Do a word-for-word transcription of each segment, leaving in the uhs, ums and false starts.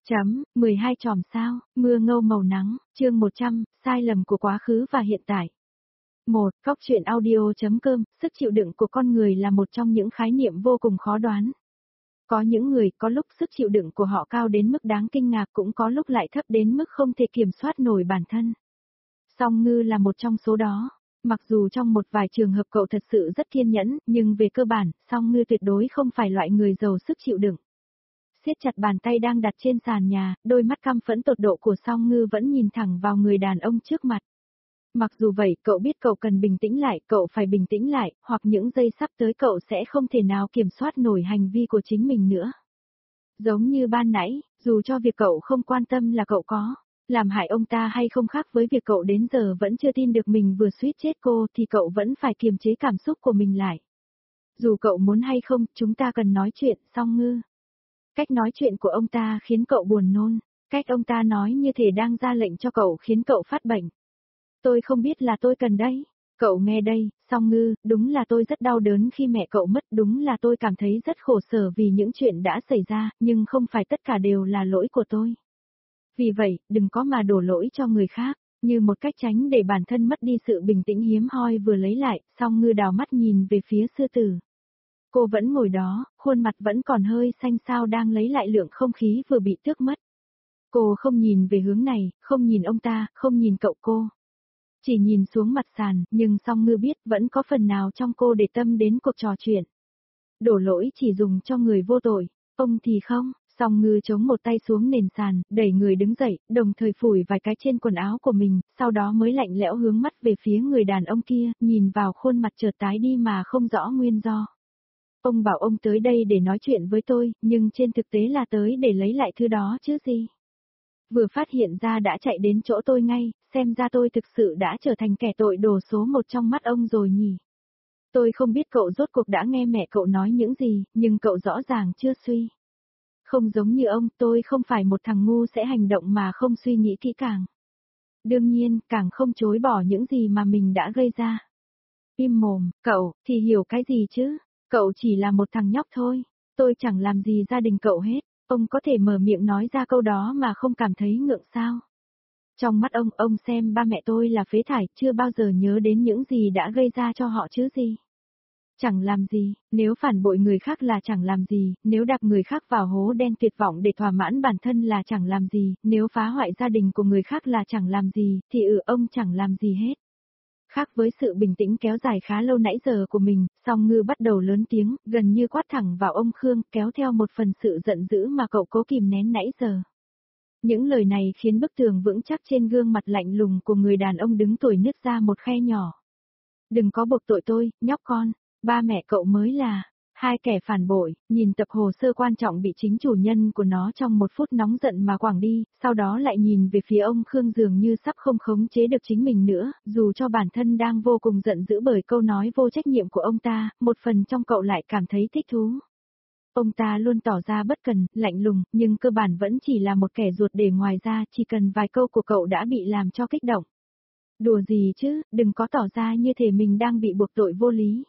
Chấm, mười hai chòm sao, mưa ngâu màu nắng, chương một trăm, sai lầm của quá khứ và hiện tại. một. Cóc truyện audio.com, sức chịu đựng của con người là một trong những khái niệm vô cùng khó đoán. Có những người có lúc sức chịu đựng của họ cao đến mức đáng kinh ngạc, cũng có lúc lại thấp đến mức không thể kiểm soát nổi bản thân. Song Ngư là một trong số đó. Mặc dù trong một vài trường hợp cậu thật sự rất kiên nhẫn, nhưng về cơ bản, Song Ngư tuyệt đối không phải loại người giàu sức chịu đựng. Siết chặt bàn tay đang đặt trên sàn nhà, đôi mắt căm phẫn tột độ của Song Ngư vẫn nhìn thẳng vào người đàn ông trước mặt. Mặc dù vậy, cậu biết cậu cần bình tĩnh lại, cậu phải bình tĩnh lại, hoặc những giây sắp tới cậu sẽ không thể nào kiểm soát nổi hành vi của chính mình nữa. Giống như ban nãy, dù cho việc cậu không quan tâm là cậu có làm hại ông ta hay không khác với việc cậu đến giờ vẫn chưa tin được mình vừa suýt chết cô, thì cậu vẫn phải kiềm chế cảm xúc của mình lại. Dù cậu muốn hay không, chúng ta cần nói chuyện, Song Ngư. Cách nói chuyện của ông ta khiến cậu buồn nôn, cách ông ta nói như thể đang ra lệnh cho cậu khiến cậu phát bệnh. Tôi không biết là tôi cần đấy. Cậu nghe đây, Song Ngư, đúng là tôi rất đau đớn khi mẹ cậu mất, đúng là tôi cảm thấy rất khổ sở vì những chuyện đã xảy ra, nhưng không phải tất cả đều là lỗi của tôi. Vì vậy, đừng có mà đổ lỗi cho người khác, như một cách tránh để bản thân mất đi sự bình tĩnh hiếm hoi vừa lấy lại. Song Ngư đào mắt nhìn về phía sư tử. Cô vẫn ngồi đó, khuôn mặt vẫn còn hơi xanh xao đang lấy lại lượng không khí vừa bị tước mất. Cô không nhìn về hướng này, không nhìn ông ta, không nhìn cậu cô. Chỉ nhìn xuống mặt sàn, nhưng Song Ngư biết vẫn có phần nào trong cô để tâm đến cuộc trò chuyện. Đổ lỗi chỉ dùng cho người vô tội, ông thì không. Song Ngư chống một tay xuống nền sàn, đẩy người đứng dậy, đồng thời phủi vài cái trên quần áo của mình, sau đó mới lạnh lẽo hướng mắt về phía người đàn ông kia, nhìn vào khuôn mặt chợt tái đi mà không rõ nguyên do. Ông bảo ông tới đây để nói chuyện với tôi, nhưng trên thực tế là tới để lấy lại thứ đó chứ gì. Vừa phát hiện ra đã chạy đến chỗ tôi ngay, xem ra tôi thực sự đã trở thành kẻ tội đồ số một trong mắt ông rồi nhỉ. Tôi không biết cậu rốt cuộc đã nghe mẹ cậu nói những gì, nhưng cậu rõ ràng chưa suy. Không giống như ông, tôi không phải một thằng ngu sẽ hành động mà không suy nghĩ kỹ càng. Đương nhiên, càng không chối bỏ những gì mà mình đã gây ra. Im mồm, cậu, thì hiểu cái gì chứ? Cậu chỉ là một thằng nhóc thôi, tôi chẳng làm gì gia đình cậu hết, ông có thể mở miệng nói ra câu đó mà không cảm thấy ngượng sao? Trong mắt ông, ông xem ba mẹ tôi là phế thải, chưa bao giờ nhớ đến những gì đã gây ra cho họ chứ gì. Chẳng làm gì, nếu phản bội người khác là chẳng làm gì, nếu đạp người khác vào hố đen tuyệt vọng để thỏa mãn bản thân là chẳng làm gì, nếu phá hoại gia đình của người khác là chẳng làm gì, thì ừ ông chẳng làm gì hết. Khác với sự bình tĩnh kéo dài khá lâu nãy giờ của mình, Song Ngư bắt đầu lớn tiếng, gần như quát thẳng vào ông Khương, kéo theo một phần sự giận dữ mà cậu cố kìm nén nãy giờ. Những lời này khiến bức tường vững chắc trên gương mặt lạnh lùng của người đàn ông đứng tuổi nứt ra một khe nhỏ. Đừng có buộc tội tôi, nhóc con, ba mẹ cậu mới là hai kẻ phản bội. Nhìn tập hồ sơ quan trọng bị chính chủ nhân của nó trong một phút nóng giận mà quẳng đi, sau đó lại nhìn về phía ông Khương dường như sắp không khống chế được chính mình nữa, dù cho bản thân đang vô cùng giận dữ bởi câu nói vô trách nhiệm của ông ta, một phần trong cậu lại cảm thấy thích thú. Ông ta luôn tỏ ra bất cần, lạnh lùng, nhưng cơ bản vẫn chỉ là một kẻ ruột để ngoài ra, chỉ cần vài câu của cậu đã bị làm cho kích động. Đùa gì chứ, đừng có tỏ ra như thể mình đang bị buộc tội vô lý.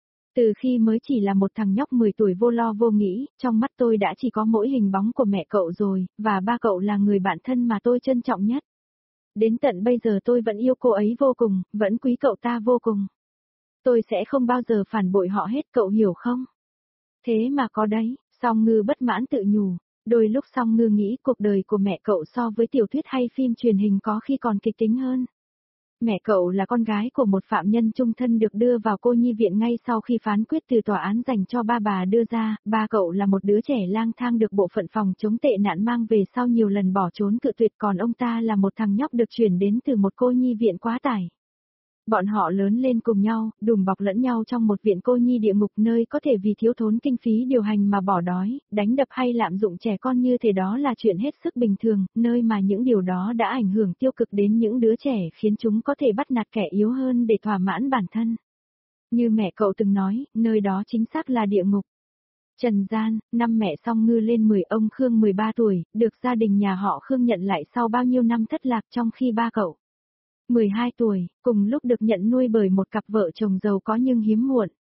Từ khi mới chỉ là một thằng nhóc mười tuổi vô lo vô nghĩ, trong mắt tôi đã chỉ có mỗi hình bóng của mẹ cậu rồi, và ba cậu là người bạn thân mà tôi trân trọng nhất. Đến tận bây giờ tôi vẫn yêu cô ấy vô cùng, vẫn quý cậu ta vô cùng. Tôi sẽ không bao giờ phản bội họ hết, cậu hiểu không? Thế mà có đấy, Song Ngư bất mãn tự nhủ. Đôi lúc Song Ngư nghĩ cuộc đời của mẹ cậu so với tiểu thuyết hay phim truyền hình có khi còn kịch tính hơn. Mẹ cậu là con gái của một phạm nhân chung thân được đưa vào cô nhi viện ngay sau khi phán quyết từ tòa án dành cho ba bà đưa ra, ba cậu là một đứa trẻ lang thang được bộ phận phòng chống tệ nạn mang về sau nhiều lần bỏ trốn cự tuyệt, còn ông ta là một thằng nhóc được chuyển đến từ một cô nhi viện quá tải. Bọn họ lớn lên cùng nhau, đùm bọc lẫn nhau trong một viện cô nhi địa ngục nơi có thể vì thiếu thốn kinh phí điều hành mà bỏ đói, đánh đập hay lạm dụng trẻ con như thế, đó là chuyện hết sức bình thường, nơi mà những điều đó đã ảnh hưởng tiêu cực đến những đứa trẻ khiến chúng có thể bắt nạt kẻ yếu hơn để thỏa mãn bản thân. Như mẹ cậu từng nói, nơi đó chính xác là địa ngục. Trần gian, năm mẹ Song Ngư lên mười, ông Khương mười ba tuổi, được gia đình nhà họ Khương nhận lại sau bao nhiêu năm thất lạc, trong khi ba cậu mười hai tuổi, cùng lúc được nhận nuôi bởi một cặp vợ chồng giàu có nhưng hiếm muộn.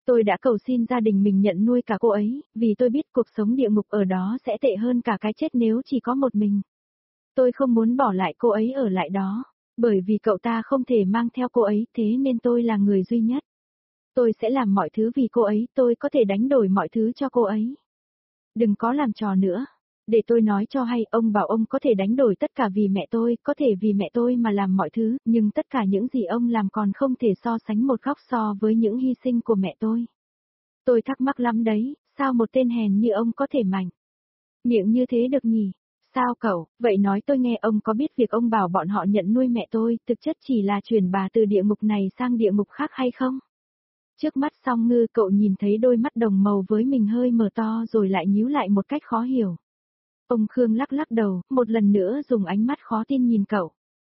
Tôi đã cầu xin gia đình mình nhận nuôi cả cô ấy, vì tôi biết cuộc sống địa ngục ở đó sẽ tệ hơn cả cái chết nếu chỉ có một mình. Tôi không muốn bỏ lại cô ấy ở lại đó, bởi vì cậu ta không thể mang theo cô ấy, thế nên tôi là người duy nhất. Tôi sẽ làm mọi thứ vì cô ấy, tôi có thể đánh đổi mọi thứ cho cô ấy. Đừng có làm trò nữa. Để tôi nói cho hay, ông bảo ông có thể đánh đổi tất cả vì mẹ tôi, có thể vì mẹ tôi mà làm mọi thứ, nhưng tất cả những gì ông làm còn không thể so sánh một góc so với những hy sinh của mẹ tôi. Tôi thắc mắc lắm đấy, sao một tên hèn như ông có thể mạnh miệng như thế được nhỉ? Sao cậu, vậy nói tôi nghe, ông có biết việc ông bảo bọn họ nhận nuôi mẹ tôi, thực chất chỉ là chuyển bà từ địa ngục này sang địa ngục khác hay không? Trước mắt Song Ngư, cậu nhìn thấy đôi mắt đồng màu với mình hơi mở to rồi lại nhíu lại một cách khó hiểu. Ông Khương lắc lắc đầu, một lần nữa dùng ánh mắt khó tin nhìn cậu.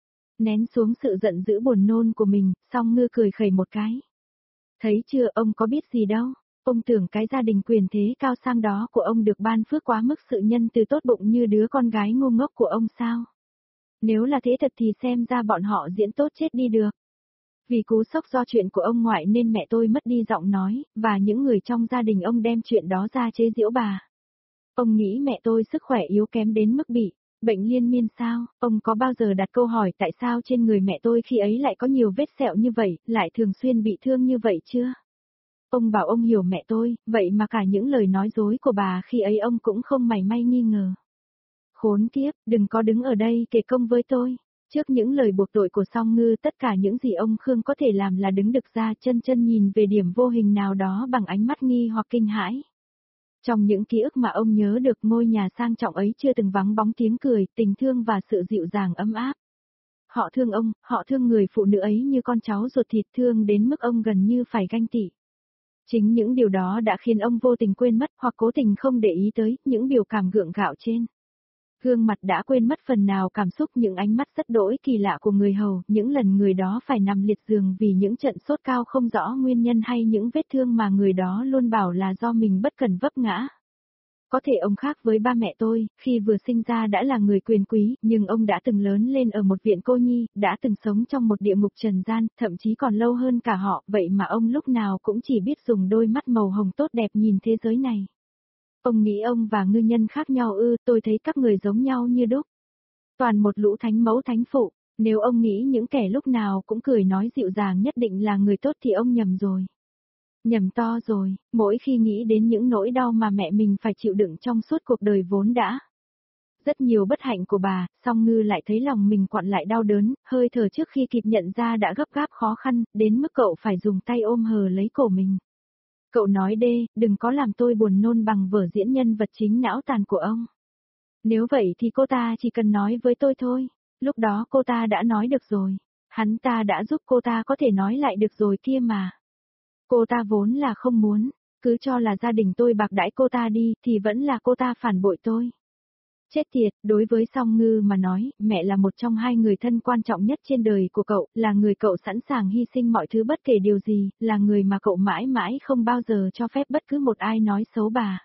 Nén xuống sự giận dữ buồn nôn của mình, Song Ngư cười khẩy một cái. Thấy chưa, ông có biết gì đâu. Ông tưởng cái gia đình quyền thế cao sang đó của ông được ban phước quá mức sự nhân từ tốt bụng như đứa con gái ngu ngốc của ông sao? Nếu là thế thật thì xem ra bọn họ diễn tốt chết đi được. Vì cú sốc do chuyện của ông ngoại nên mẹ tôi mất đi giọng nói, và những người trong gia đình ông đem chuyện đó ra chế giễu bà. Ông nghĩ mẹ tôi sức khỏe yếu kém đến mức bị bệnh liên miên sao? Ông có bao giờ đặt câu hỏi tại sao trên người mẹ tôi khi ấy lại có nhiều vết sẹo như vậy, lại thường xuyên bị thương như vậy chưa? Ông bảo ông hiểu mẹ tôi, vậy mà cả những lời nói dối của bà khi ấy ông cũng không mảy may nghi ngờ. Khốn kiếp, đừng có đứng ở đây kể công với tôi. Trước những lời buộc tội của Song Ngư, tất cả những gì ông Khương có thể làm là đứng đực ra, chân chân nhìn về điểm vô hình nào đó bằng ánh mắt nghi hoặc kinh hãi. Trong những ký ức mà ông nhớ được, ngôi nhà sang trọng ấy chưa từng vắng bóng tiếng cười, tình thương và sự dịu dàng ấm áp. Họ thương ông, họ thương người phụ nữ ấy như con cháu ruột thịt, thương đến mức ông gần như phải ganh tị. Chính những điều đó đã khiến ông vô tình quên mất hoặc cố tình không để ý tới những biểu cảm gượng gạo trên gương mặt, đã quên mất phần nào cảm xúc, những ánh mắt rất đỗi kỳ lạ của người hầu, những lần người đó phải nằm liệt giường vì những trận sốt cao không rõ nguyên nhân, hay những vết thương mà người đó luôn bảo là do mình bất cẩn vấp ngã. Có thể ông khác với ba mẹ tôi, khi vừa sinh ra đã là người quyền quý, nhưng ông đã từng lớn lên ở một viện cô nhi, đã từng sống trong một địa ngục trần gian, thậm chí còn lâu hơn cả họ, vậy mà ông lúc nào cũng chỉ biết dùng đôi mắt màu hồng tốt đẹp nhìn thế giới này. Ông nghĩ ông và ngư nhân khác nhau ư? Tôi thấy các người giống nhau như đúc. Toàn một lũ thánh mẫu thánh phụ, nếu ông nghĩ những kẻ lúc nào cũng cười nói dịu dàng nhất định là người tốt thì ông nhầm rồi. Nhầm to rồi, mỗi khi nghĩ đến những nỗi đau mà mẹ mình phải chịu đựng trong suốt cuộc đời vốn đã rất nhiều bất hạnh của bà, Song Ngư lại thấy lòng mình quặn lại đau đớn, hơi thở trước khi kịp nhận ra đã gấp gáp khó khăn, đến mức cậu phải dùng tay ôm hờ lấy cổ mình. Cậu nói đê, đừng có làm tôi buồn nôn bằng vở diễn nhân vật chính não tàn của ông. Nếu vậy thì cô ta chỉ cần nói với tôi thôi. Lúc đó cô ta đã nói được rồi. Hắn ta đã giúp cô ta có thể nói lại được rồi kia mà. Cô ta vốn là không muốn, cứ cho là gia đình tôi bạc đãi cô ta đi thì vẫn là cô ta phản bội tôi. Chết tiệt, đối với Song Ngư mà nói, mẹ là một trong hai người thân quan trọng nhất trên đời của cậu, là người cậu sẵn sàng hy sinh mọi thứ bất kể điều gì, là người mà cậu mãi mãi không bao giờ cho phép bất cứ một ai nói xấu bà.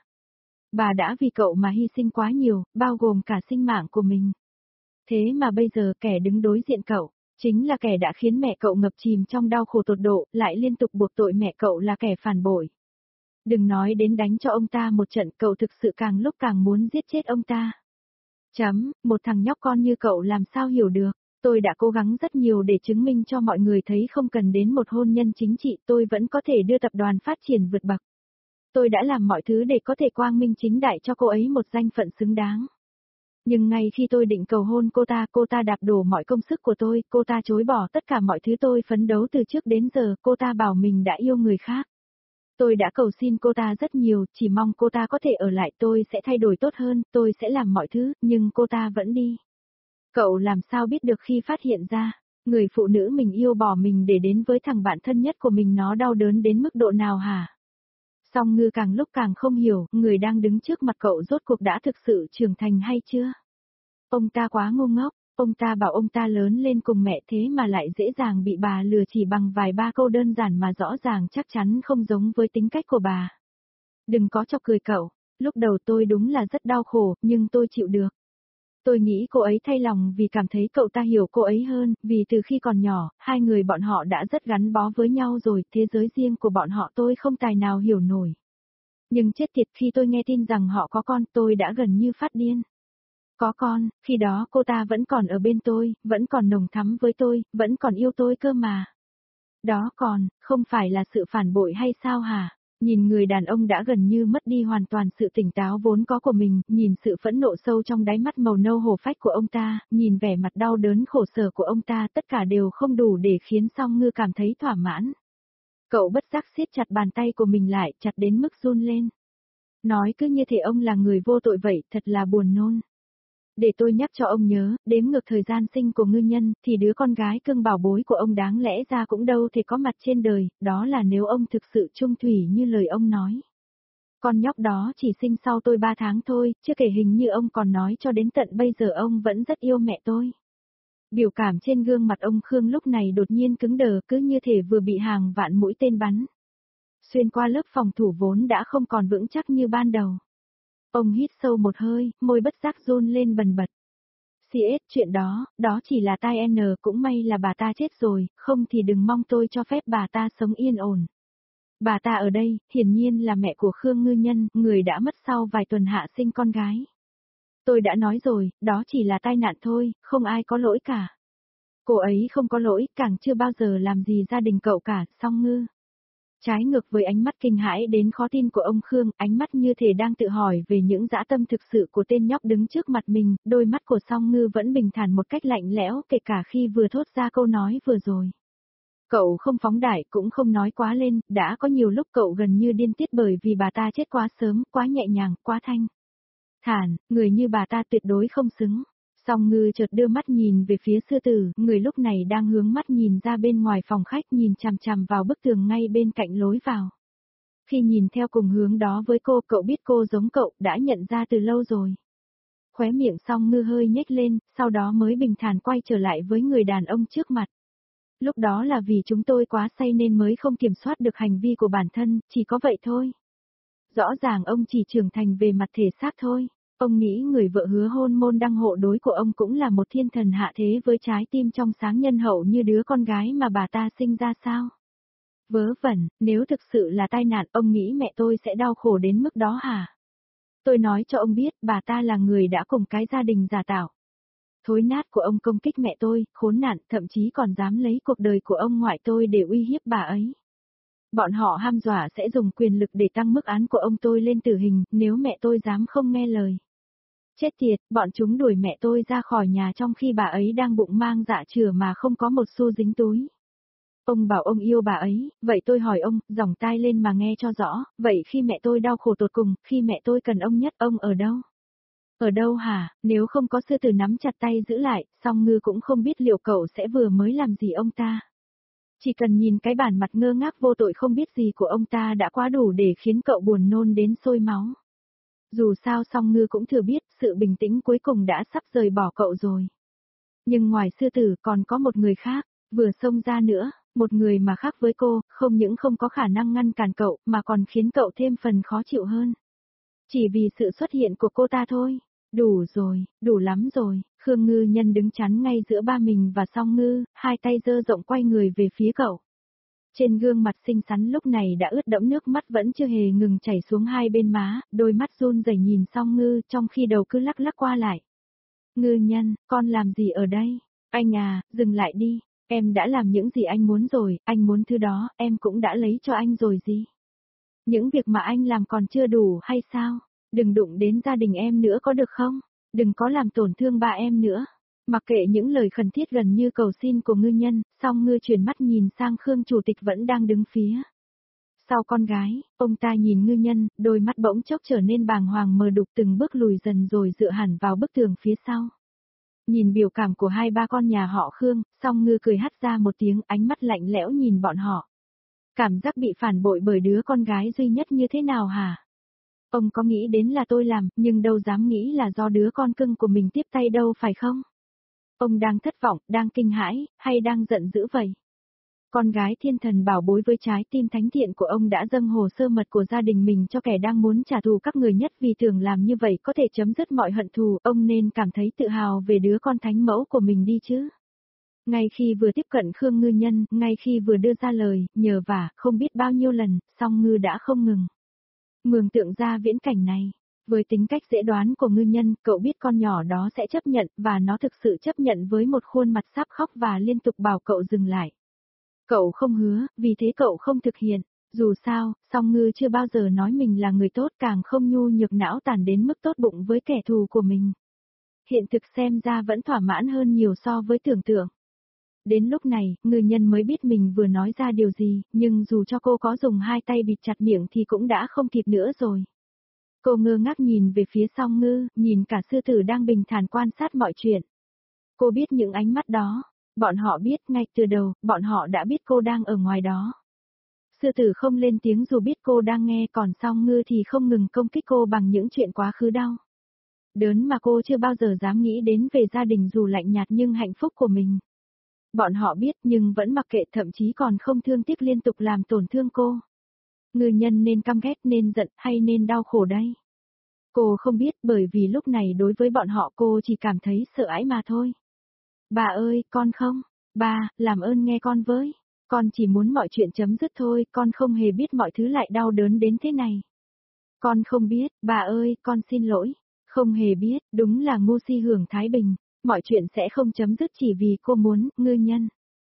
Bà đã vì cậu mà hy sinh quá nhiều, bao gồm cả sinh mạng của mình. Thế mà bây giờ kẻ đứng đối diện cậu, chính là kẻ đã khiến mẹ cậu ngập chìm trong đau khổ tột độ, lại liên tục buộc tội mẹ cậu là kẻ phản bội. Đừng nói đến đánh cho ông ta một trận, cậu thực sự càng lúc càng muốn giết chết ông ta. Chấm, một thằng nhóc con như cậu làm sao hiểu được. Tôi đã cố gắng rất nhiều để chứng minh cho mọi người thấy không cần đến một hôn nhân chính trị, tôi vẫn có thể đưa tập đoàn phát triển vượt bậc. Tôi đã làm mọi thứ để có thể quang minh chính đại cho cô ấy một danh phận xứng đáng. Nhưng ngay khi tôi định cầu hôn cô ta, cô ta đạp đổ mọi công sức của tôi, cô ta chối bỏ tất cả mọi thứ tôi phấn đấu từ trước đến giờ, cô ta bảo mình đã yêu người khác. Tôi đã cầu xin cô ta rất nhiều, chỉ mong cô ta có thể ở lại, tôi sẽ thay đổi tốt hơn, tôi sẽ làm mọi thứ, nhưng cô ta vẫn đi. Cậu làm sao biết được khi phát hiện ra, người phụ nữ mình yêu bỏ mình để đến với thằng bạn thân nhất của mình nó đau đớn đến mức độ nào hả? Song Ngư càng lúc càng không hiểu, người đang đứng trước mặt cậu rốt cuộc đã thực sự trưởng thành hay chưa? Ông ta quá ngu ngốc, ông ta bảo ông ta lớn lên cùng mẹ thế mà lại dễ dàng bị bà lừa chỉ bằng vài ba câu đơn giản mà rõ ràng chắc chắn không giống với tính cách của bà. Đừng có chọc cười cậu, lúc đầu tôi đúng là rất đau khổ, nhưng tôi chịu được. Tôi nghĩ cô ấy thay lòng vì cảm thấy cậu ta hiểu cô ấy hơn, vì từ khi còn nhỏ, hai người bọn họ đã rất gắn bó với nhau rồi, thế giới riêng của bọn họ tôi không tài nào hiểu nổi. Nhưng chết tiệt khi tôi nghe tin rằng họ có con tôi đã gần như phát điên. Có con, khi đó cô ta vẫn còn ở bên tôi, vẫn còn nồng thắm với tôi, vẫn còn yêu tôi cơ mà. Đó còn, không phải là sự phản bội hay sao hả? Nhìn người đàn ông đã gần như mất đi hoàn toàn sự tỉnh táo vốn có của mình, nhìn sự phẫn nộ sâu trong đáy mắt màu nâu hổ phách của ông ta, nhìn vẻ mặt đau đớn khổ sở của ông ta, tất cả đều không đủ để khiến Song Ngư cảm thấy thỏa mãn. Cậu bất giác siết chặt bàn tay của mình lại, chặt đến mức run lên. Nói cứ như thể ông là người vô tội vậy, thật là buồn nôn. Để tôi nhắc cho ông nhớ, đếm ngược thời gian sinh của ngư nhân, thì đứa con gái cưng bảo bối của ông đáng lẽ ra cũng đâu thể có mặt trên đời, đó là nếu ông thực sự trung thủy như lời ông nói. Con nhóc đó chỉ sinh sau tôi ba tháng thôi, chưa kể hình như ông còn nói cho đến tận bây giờ ông vẫn rất yêu mẹ tôi. Biểu cảm trên gương mặt ông Khương lúc này đột nhiên cứng đờ cứ như thể vừa bị hàng vạn mũi tên bắn. Xuyên qua lớp phòng thủ vốn đã không còn vững chắc như ban đầu. Ông hít sâu một hơi, môi bất giác run lên bần bật. xê ét chuyện đó, đó chỉ là tai n cũng may là bà ta chết rồi, không thì đừng mong tôi cho phép bà ta sống yên ổn. Bà ta ở đây, hiển nhiên là mẹ của Khương Ngư Nhân, người đã mất sau vài tuần hạ sinh con gái. Tôi đã nói rồi, đó chỉ là tai nạn thôi, không ai có lỗi cả. Cô ấy không có lỗi, càng chưa bao giờ làm gì gia đình cậu cả, Song Ngư. Trái ngược với ánh mắt kinh hãi đến khó tin của ông Khương, ánh mắt như thể đang tự hỏi về những dã tâm thực sự của tên nhóc đứng trước mặt mình, đôi mắt của Song Ngư vẫn bình thản một cách lạnh lẽo kể cả khi vừa thốt ra câu nói vừa rồi. Cậu không phóng đại cũng không nói quá lên, đã có nhiều lúc cậu gần như điên tiết bởi vì bà ta chết quá sớm, quá nhẹ nhàng, quá thanh thản, người như bà ta tuyệt đối không xứng. Song Ngư chợt đưa mắt nhìn về phía sư tử, người lúc này đang hướng mắt nhìn ra bên ngoài phòng khách nhìn chằm chằm vào bức tường ngay bên cạnh lối vào. Khi nhìn theo cùng hướng đó với cô, cậu biết cô giống cậu, đã nhận ra từ lâu rồi. Khóe miệng Song Ngư hơi nhếch lên, sau đó mới bình thản quay trở lại với người đàn ông trước mặt. Lúc đó là vì chúng tôi quá say nên mới không kiểm soát được hành vi của bản thân, chỉ có vậy thôi. Rõ ràng ông chỉ trưởng thành về mặt thể xác thôi. Ông nghĩ người vợ hứa hôn môn đăng hộ đối của ông cũng là một thiên thần hạ thế với trái tim trong sáng nhân hậu như đứa con gái mà bà ta sinh ra sao? Vớ vẩn, nếu thực sự là tai nạn ông nghĩ mẹ tôi sẽ đau khổ đến mức đó hả? Tôi nói cho ông biết bà ta là người đã cùng cái gia đình giả tạo. Thối nát của ông công kích mẹ tôi, khốn nạn, thậm chí còn dám lấy cuộc đời của ông ngoại tôi để uy hiếp bà ấy. Bọn họ ham dọa sẽ dùng quyền lực để tăng mức án của ông tôi lên tử hình, nếu mẹ tôi dám không nghe lời. Chết tiệt, bọn chúng đuổi mẹ tôi ra khỏi nhà trong khi bà ấy đang bụng mang dạ chửa mà không có một xu dính túi. Ông bảo ông yêu bà ấy, vậy tôi hỏi ông, giỏng tai lên mà nghe cho rõ, vậy khi mẹ tôi đau khổ tột cùng, khi mẹ tôi cần ông nhất, ông ở đâu? Ở đâu hả, nếu không có sư tử nắm chặt tay giữ lại, Song Ngư cũng không biết liệu cậu sẽ vừa mới làm gì ông ta. Chỉ cần nhìn cái bản mặt ngơ ngác vô tội không biết gì của ông ta đã quá đủ để khiến cậu buồn nôn đến sôi máu. Dù sao Song Ngư cũng thừa biết sự bình tĩnh cuối cùng đã sắp rời bỏ cậu rồi. Nhưng ngoài sư tử còn có một người khác, vừa xông ra nữa, một người mà khác với cô, không những không có khả năng ngăn cản cậu mà còn khiến cậu thêm phần khó chịu hơn. Chỉ vì sự xuất hiện của cô ta thôi. Đủ rồi, đủ lắm rồi, Khương Ngư Nhân đứng chắn ngay giữa ba mình và Song Ngư, hai tay giơ rộng quay người về phía cậu. Trên gương mặt xinh xắn lúc này đã ướt đẫm nước mắt vẫn chưa hề ngừng chảy xuống hai bên má, đôi mắt run rẩy nhìn Song Ngư trong khi đầu cứ lắc lắc qua lại. Ngư Nhân, con làm gì ở đây? Anh à, dừng lại đi, em đã làm những gì anh muốn rồi, anh muốn thứ đó, em cũng đã lấy cho anh rồi gì? Những việc mà anh làm còn chưa đủ hay sao? Đừng đụng đến gia đình em nữa có được không? Đừng có làm tổn thương ba em nữa. Mặc kệ những lời khẩn thiết gần như cầu xin của Ngư Nhân, Song Ngư chuyển mắt nhìn sang Khương chủ tịch vẫn đang đứng phía sau con gái, ông ta nhìn Ngư Nhân, đôi mắt bỗng chốc trở nên bàng hoàng mờ đục từng bước lùi dần rồi dựa hẳn vào bức tường phía sau. Nhìn biểu cảm của hai ba con nhà họ Khương, Song Ngư cười hắt ra một tiếng, ánh mắt lạnh lẽo nhìn bọn họ. Cảm giác bị phản bội bởi đứa con gái duy nhất như thế nào hả? Ông có nghĩ đến là tôi làm, nhưng đâu dám nghĩ là do đứa con cưng của mình tiếp tay đâu phải không? Ông đang thất vọng, đang kinh hãi, hay đang giận dữ vậy? Con gái thiên thần bảo bối với trái tim thánh thiện của ông đã dâng hồ sơ mật của gia đình mình cho kẻ đang muốn trả thù các người nhất vì tưởng làm như vậy có thể chấm dứt mọi hận thù, ông nên cảm thấy tự hào về đứa con thánh mẫu của mình đi chứ. Ngay khi vừa tiếp cận Khương Ngư Nhân, ngay khi vừa đưa ra lời, nhờ vả, không biết bao nhiêu lần, song Ngư đã không ngừng. Mường tượng ra viễn cảnh này. Với tính cách dễ đoán của Ngư Nhân, cậu biết con nhỏ đó sẽ chấp nhận, và nó thực sự chấp nhận với một khuôn mặt sắp khóc và liên tục bảo cậu dừng lại. Cậu không hứa, vì thế cậu không thực hiện. Dù sao, song Ngư chưa bao giờ nói mình là người tốt, càng không nhu nhược não tàn đến mức tốt bụng với kẻ thù của mình. Hiện thực xem ra vẫn thỏa mãn hơn nhiều so với tưởng tượng. Đến lúc này, Ngư Nhân mới biết mình vừa nói ra điều gì, nhưng dù cho cô có dùng hai tay bịt chặt miệng thì cũng đã không kịp nữa rồi. Cô ngơ ngác nhìn về phía song Ngư, nhìn cả sư tử đang bình thản quan sát mọi chuyện. Cô biết những ánh mắt đó. Bọn họ biết ngay từ đầu, bọn họ đã biết cô đang ở ngoài đó. Sư tử không lên tiếng dù biết cô đang nghe, còn song Ngư thì không ngừng công kích cô bằng những chuyện quá khứ đau đớn mà cô chưa bao giờ dám nghĩ đến về gia đình dù lạnh nhạt nhưng hạnh phúc của mình. Bọn họ biết nhưng vẫn mặc kệ, thậm chí còn không thương tiếc liên tục làm tổn thương cô. Ngư Nhân nên căm ghét, nên giận hay nên đau khổ đây? Cô không biết, bởi vì lúc này đối với bọn họ cô chỉ cảm thấy sợ hãi mà thôi. Bà ơi, con không. Ba, làm ơn nghe con với. Con chỉ muốn mọi chuyện chấm dứt thôi, con không hề biết mọi thứ lại đau đớn đến thế này. Con không biết, bà ơi, con xin lỗi. Không hề biết, đúng là ngu si hưởng thái bình. Mọi chuyện sẽ không chấm dứt chỉ vì cô muốn, Ngư Nhân.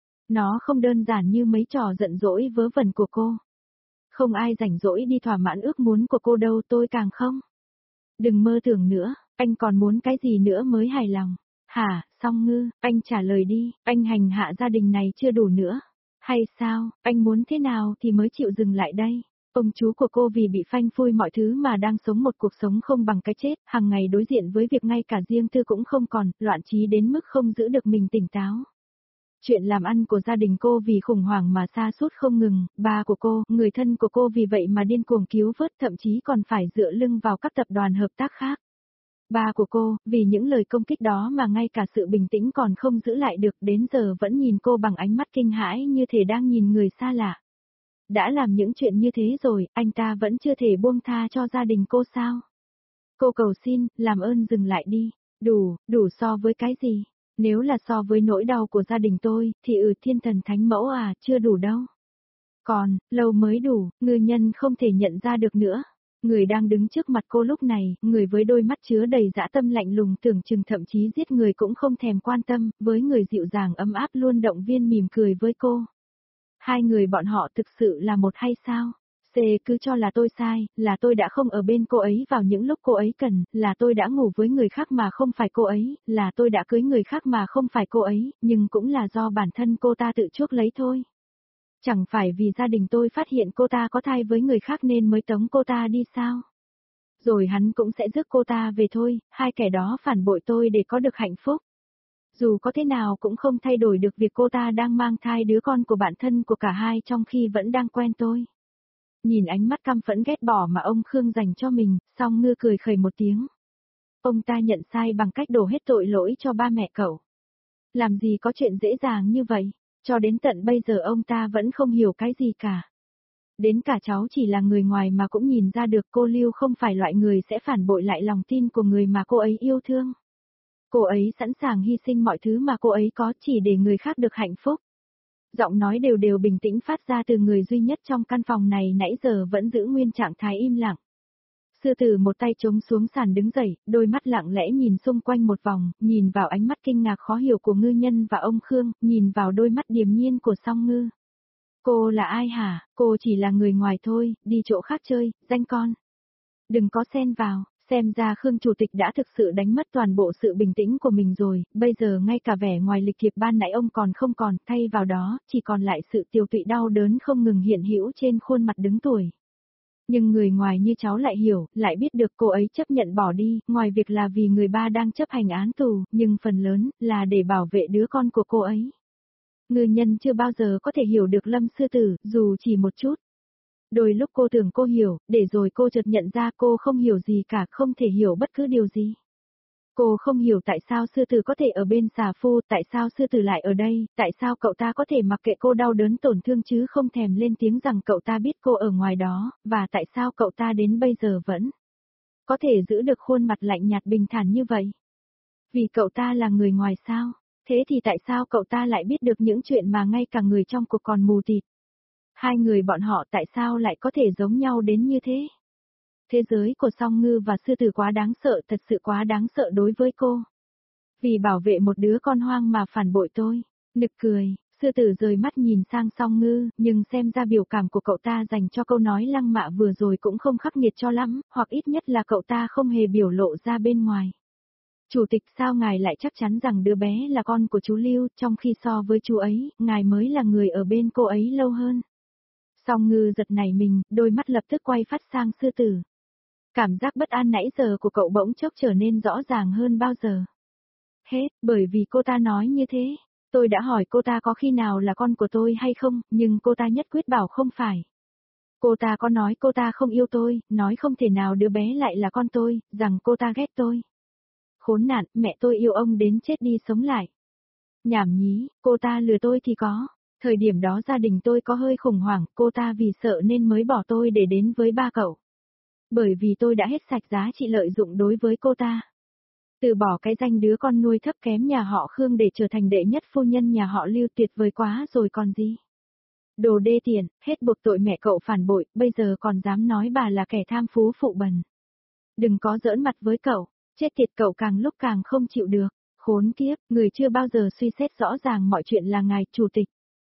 Nó không đơn giản như mấy trò giận dỗi vớ vẩn của cô. Không ai rảnh rỗi đi thỏa mãn ước muốn của cô đâu, tôi càng không. Đừng mơ tưởng nữa, anh còn muốn cái gì nữa mới hài lòng. Hả, song Ngư, anh trả lời đi, anh hành hạ gia đình này chưa đủ nữa. Hay sao, anh muốn thế nào thì mới chịu dừng lại đây? Ông chú của cô vì bị phanh phui mọi thứ mà đang sống một cuộc sống không bằng cái chết, hàng ngày đối diện với việc ngay cả riêng tư cũng không còn, loạn trí đến mức không giữ được mình tỉnh táo. Chuyện làm ăn của gia đình cô vì khủng hoảng mà sa sút không ngừng, ba của cô, người thân của cô vì vậy mà điên cuồng cứu vớt, thậm chí còn phải dựa lưng vào các tập đoàn hợp tác khác. Ba của cô, vì những lời công kích đó mà ngay cả sự bình tĩnh còn không giữ lại được, đến giờ vẫn nhìn cô bằng ánh mắt kinh hãi như thể đang nhìn người xa lạ. Đã làm những chuyện như thế rồi, anh ta vẫn chưa thể buông tha cho gia đình cô sao? Cô cầu xin, làm ơn dừng lại đi. Đủ, đủ so với cái gì? Nếu là so với nỗi đau của gia đình tôi, thì ừ thiên thần thánh mẫu à, chưa đủ đâu. Còn, lâu mới đủ, Ngư Nhân không thể nhận ra được nữa. Người đang đứng trước mặt cô lúc này, người với đôi mắt chứa đầy dã tâm lạnh lùng, tưởng chừng thậm chí giết người cũng không thèm quan tâm, với người dịu dàng ấm áp luôn động viên mỉm cười với cô. Hai người bọn họ thực sự là một hay sao? C cứ cho là tôi sai, là tôi đã không ở bên cô ấy vào những lúc cô ấy cần, là tôi đã ngủ với người khác mà không phải cô ấy, là tôi đã cưới người khác mà không phải cô ấy, nhưng cũng là do bản thân cô ta tự chuốc lấy thôi. Chẳng phải vì gia đình tôi phát hiện cô ta có thai với người khác nên mới tống cô ta đi sao? Rồi hắn cũng sẽ rước cô ta về thôi, hai kẻ đó phản bội tôi để có được hạnh phúc. Dù có thế nào cũng không thay đổi được việc cô ta đang mang thai đứa con của bạn thân của cả hai trong khi vẫn đang quen tôi. Nhìn ánh mắt căm phẫn ghét bỏ mà ông Khương dành cho mình, song Ngư cười khẩy một tiếng. Ông ta nhận sai bằng cách đổ hết tội lỗi cho ba mẹ cậu. Làm gì có chuyện dễ dàng như vậy, cho đến tận bây giờ ông ta vẫn không hiểu cái gì cả. Đến cả cháu chỉ là người ngoài mà cũng nhìn ra được cô Lưu không phải loại người sẽ phản bội lại lòng tin của người mà cô ấy yêu thương. Cô ấy sẵn sàng hy sinh mọi thứ mà cô ấy có chỉ để người khác được hạnh phúc. Giọng nói đều đều bình tĩnh phát ra từ người duy nhất trong căn phòng này nãy giờ vẫn giữ nguyên trạng thái im lặng. Sư tử một tay chống xuống sàn đứng dậy, đôi mắt lặng lẽ nhìn xung quanh một vòng, nhìn vào ánh mắt kinh ngạc khó hiểu của Ngư Nhân và ông Khương, nhìn vào đôi mắt điềm nhiên của song Ngư. Cô là ai hả? Cô chỉ là người ngoài thôi, đi chỗ khác chơi, danh con. Đừng có xen vào. Xem ra Khương Chủ tịch đã thực sự đánh mất toàn bộ sự bình tĩnh của mình rồi, bây giờ ngay cả vẻ ngoài lịch thiệp ban nãy ông còn không còn, thay vào đó, chỉ còn lại sự tiêu tụy đau đớn không ngừng hiện hữu trên khuôn mặt đứng tuổi. Nhưng người ngoài như cháu lại hiểu, lại biết được cô ấy chấp nhận bỏ đi, ngoài việc là vì người ba đang chấp hành án tù, nhưng phần lớn, là để bảo vệ đứa con của cô ấy. Ngư Nhân chưa bao giờ có thể hiểu được Lâm Sư Tử, dù chỉ một chút. Đôi lúc cô tưởng cô hiểu, để rồi cô chợt nhận ra cô không hiểu gì cả, không thể hiểu bất cứ điều gì. Cô không hiểu tại sao sư tử có thể ở bên xà phu, tại sao sư tử lại ở đây, tại sao cậu ta có thể mặc kệ cô đau đớn tổn thương chứ không thèm lên tiếng rằng cậu ta biết cô ở ngoài đó, và tại sao cậu ta đến bây giờ vẫn có thể giữ được khuôn mặt lạnh nhạt bình thản như vậy. Vì cậu ta là người ngoài sao? Thế thì tại sao cậu ta lại biết được những chuyện mà ngay cả người trong cuộc còn mù tịt? Hai người bọn họ tại sao lại có thể giống nhau đến như thế? Thế giới của song ngư và sư tử quá đáng sợ, thật sự quá đáng sợ đối với cô. Vì bảo vệ một đứa con hoang mà phản bội tôi. Nực cười, sư tử rời mắt nhìn sang song ngư, nhưng xem ra biểu cảm của cậu ta dành cho câu nói lăng mạ vừa rồi cũng không khắc nghiệt cho lắm, hoặc ít nhất là cậu ta không hề biểu lộ ra bên ngoài. Chủ tịch, sao ngài lại chắc chắn rằng đứa bé là con của chú Lưu, trong khi so với chú ấy, ngài mới là người ở bên cô ấy lâu hơn. Song ngư giật nảy mình, đôi mắt lập tức quay phát sang sư tử. Cảm giác bất an nãy giờ của cậu bỗng chốc trở nên rõ ràng hơn bao giờ. Hết, bởi vì cô ta nói như thế. Tôi đã hỏi cô ta có khi nào là con của tôi hay không, nhưng cô ta nhất quyết bảo không phải. Cô ta có nói cô ta không yêu tôi, nói không thể nào đứa bé lại là con tôi, rằng cô ta ghét tôi. Khốn nạn, mẹ tôi yêu ông đến chết đi sống lại. Nhảm nhí, cô ta lừa tôi thì có. Thời điểm đó gia đình tôi có hơi khủng hoảng, cô ta vì sợ nên mới bỏ tôi để đến với ba cậu. Bởi vì tôi đã hết sạch giá trị lợi dụng đối với cô ta. Từ bỏ cái danh đứa con nuôi thấp kém nhà họ Khương để trở thành đệ nhất phu nhân nhà họ Lưu, tuyệt vời quá rồi còn gì. Đồ đê tiện, hết buộc tội mẹ cậu phản bội, bây giờ còn dám nói bà là kẻ tham phú phụ bần. Đừng có giỡn mặt với cậu, chết tiệt, cậu càng lúc càng không chịu được. Khốn kiếp, người chưa bao giờ suy xét rõ ràng mọi chuyện là ngài chủ tịch.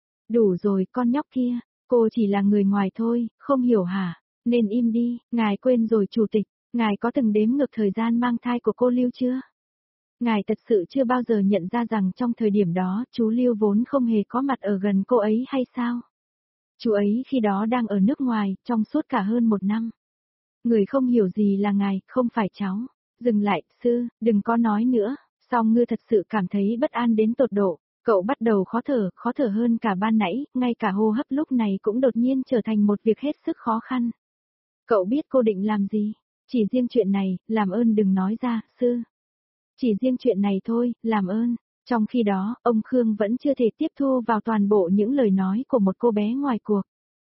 Đủ rồi, con nhóc kia, cô chỉ là người ngoài thôi, không hiểu hả? Nên im đi, ngài quên rồi chủ tịch, ngài có từng đếm ngược thời gian mang thai của cô Lưu chưa? Ngài thật sự chưa bao giờ nhận ra rằng trong thời điểm đó, chú Lưu vốn không hề có mặt ở gần cô ấy hay sao? Chú ấy khi đó đang ở nước ngoài, trong suốt cả hơn một năm. Người không hiểu gì là ngài, không phải cháu. Dừng lại, sư, đừng có nói nữa. Song ngư thật sự cảm thấy bất an đến tột độ. Cậu bắt đầu khó thở, khó thở hơn cả ban nãy, ngay cả hô hấp lúc này cũng đột nhiên trở thành một việc hết sức khó khăn. Cậu biết cô định làm gì? Chỉ riêng chuyện này, làm ơn đừng nói ra, sư. Chỉ riêng chuyện này thôi, làm ơn. Trong khi đó, ông Khương vẫn chưa thể tiếp thu vào toàn bộ những lời nói của một cô bé ngoài cuộc.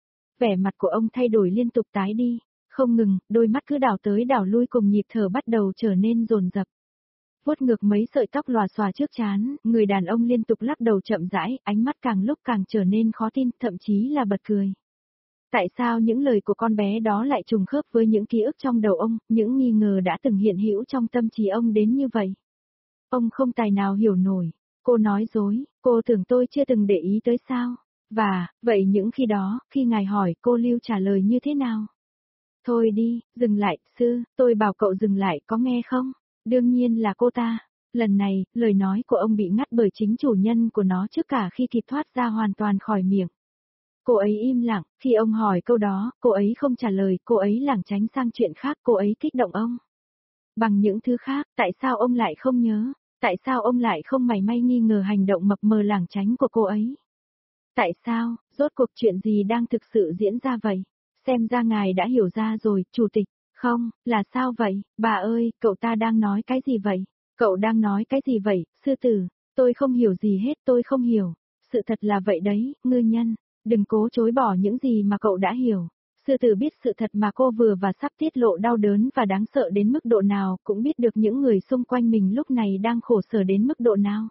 Vẻ mặt của ông thay đổi liên tục, tái đi, không ngừng, đôi mắt cứ đảo tới đảo lui cùng nhịp thở bắt đầu trở nên dồn dập. Vuốt ngược mấy sợi tóc lòa xòa trước trán, người đàn ông liên tục lắc đầu chậm rãi, ánh mắt càng lúc càng trở nên khó tin, thậm chí là bật cười. Tại sao những lời của con bé đó lại trùng khớp với những ký ức trong đầu ông, những nghi ngờ đã từng hiện hữu trong tâm trí ông đến như vậy? Ông không tài nào hiểu nổi. Cô nói dối, cô tưởng tôi chưa từng để ý tới sao? Và, vậy những khi đó, khi ngài hỏi cô Lưu trả lời như thế nào? Thôi đi, dừng lại, sư, tôi bảo cậu dừng lại, có nghe không? Đương nhiên là cô ta. Lần này, lời nói của ông bị ngắt bởi chính chủ nhân của nó trước cả khi kịp thoát ra hoàn toàn khỏi miệng. Cô ấy im lặng, khi ông hỏi câu đó, cô ấy không trả lời, cô ấy lảng tránh sang chuyện khác, cô ấy kích động ông. Bằng những thứ khác, tại sao ông lại không nhớ? Tại sao ông lại không mảy may nghi ngờ hành động mập mờ lảng tránh của cô ấy? Tại sao, rốt cuộc chuyện gì đang thực sự diễn ra vậy? Xem ra ngài đã hiểu ra rồi, chủ tịch. Không, là sao vậy? Bà ơi, cậu ta đang nói cái gì vậy? Cậu đang nói cái gì vậy, sư tử? Tôi không hiểu gì hết, tôi không hiểu. Sự thật là vậy đấy, ngư nhân. Đừng cố chối bỏ những gì mà cậu đã hiểu. Sư tử biết sự thật mà cô vừa và sắp tiết lộ đau đớn và đáng sợ đến mức độ nào, cũng biết được những người xung quanh mình lúc này đang khổ sở đến mức độ nào.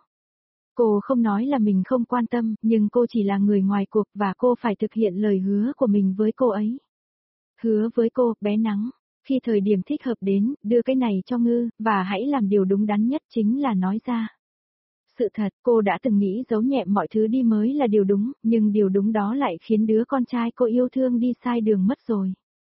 Cô không nói là mình không quan tâm, nhưng cô chỉ là người ngoài cuộc và cô phải thực hiện lời hứa của mình với cô ấy. Hứa với cô, bé nắng, khi thời điểm thích hợp đến, đưa cái này cho ngư, và hãy làm điều đúng đắn nhất chính là nói ra. Sự thật, cô đã từng nghĩ giấu nhẹm mọi thứ đi mới là điều đúng, nhưng điều đúng đó lại khiến đứa con trai cô yêu thương đi sai đường mất rồi.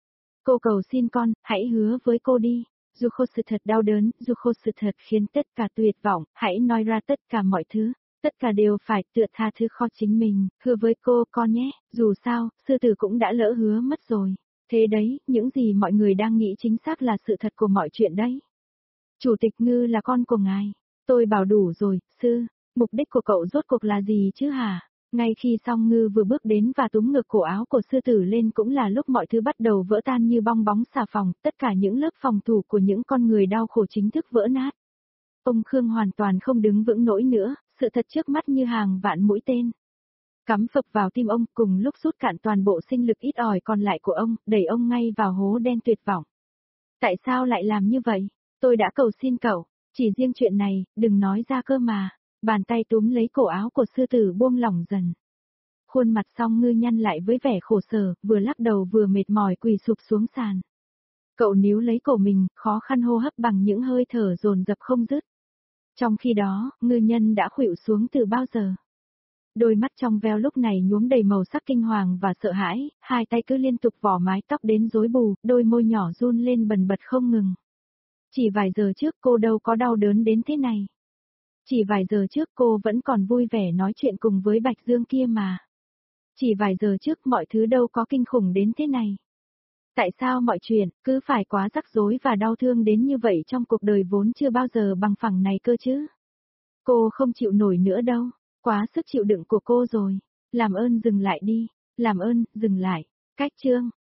Cô cầu xin con, hãy hứa với cô đi. Dù khô sự thật đau đớn, dù khô sự thật khiến tất cả tuyệt vọng, hãy nói ra tất cả mọi thứ. Tất cả đều phải tựa tha thứ kho chính mình, hứa với cô con nhé, dù sao, sư tử cũng đã lỡ hứa mất rồi. Thế đấy, những gì mọi người đang nghĩ chính xác là sự thật của mọi chuyện đấy. Chủ tịch Ngư là con của ngài. Tôi bảo đủ rồi, sư, mục đích của cậu rốt cuộc là gì chứ hả? Ngay khi Song Ngư vừa bước đến và túm ngược cổ áo của sư tử lên cũng là lúc mọi thứ bắt đầu vỡ tan như bong bóng xà phòng, tất cả những lớp phòng thủ của những con người đau khổ chính thức vỡ nát. ông Khương hoàn toàn không đứng vững nổi nữa, sự thật trước mắt như hàng vạn mũi tên. Cắm phập vào tim ông, cùng lúc rút cạn toàn bộ sinh lực ít ỏi còn lại của ông, đẩy ông ngay vào hố đen tuyệt vọng. Tại sao lại làm như vậy? Tôi đã cầu xin cậu, chỉ riêng chuyện này, đừng nói ra cơ mà. Bàn tay túm lấy cổ áo của sư tử buông lỏng dần. Khuôn mặt Song Ngư nhăn lại với vẻ khổ sở, vừa lắc đầu vừa mệt mỏi quỳ sụp xuống sàn. Cậu níu lấy cổ mình, khó khăn hô hấp bằng những hơi thở dồn dập không dứt. Trong khi đó, ngư nhân đã khuỵu xuống từ bao giờ. Đôi mắt trong veo lúc này nhuốm đầy màu sắc kinh hoàng và sợ hãi, hai tay cứ liên tục vò mái tóc đến rối bù, đôi môi nhỏ run lên bần bật không ngừng. Chỉ vài giờ trước cô đâu có đau đớn đến thế này. Chỉ vài giờ trước cô vẫn còn vui vẻ nói chuyện cùng với Bạch Dương kia mà. Chỉ vài giờ trước mọi thứ đâu có kinh khủng đến thế này. Tại sao mọi chuyện cứ phải quá rắc rối và đau thương đến như vậy trong cuộc đời vốn chưa bao giờ bằng phẳng này cơ chứ? Cô không chịu nổi nữa đâu, quá sức chịu đựng của cô rồi. Làm ơn dừng lại đi, làm ơn, dừng lại. Cách chương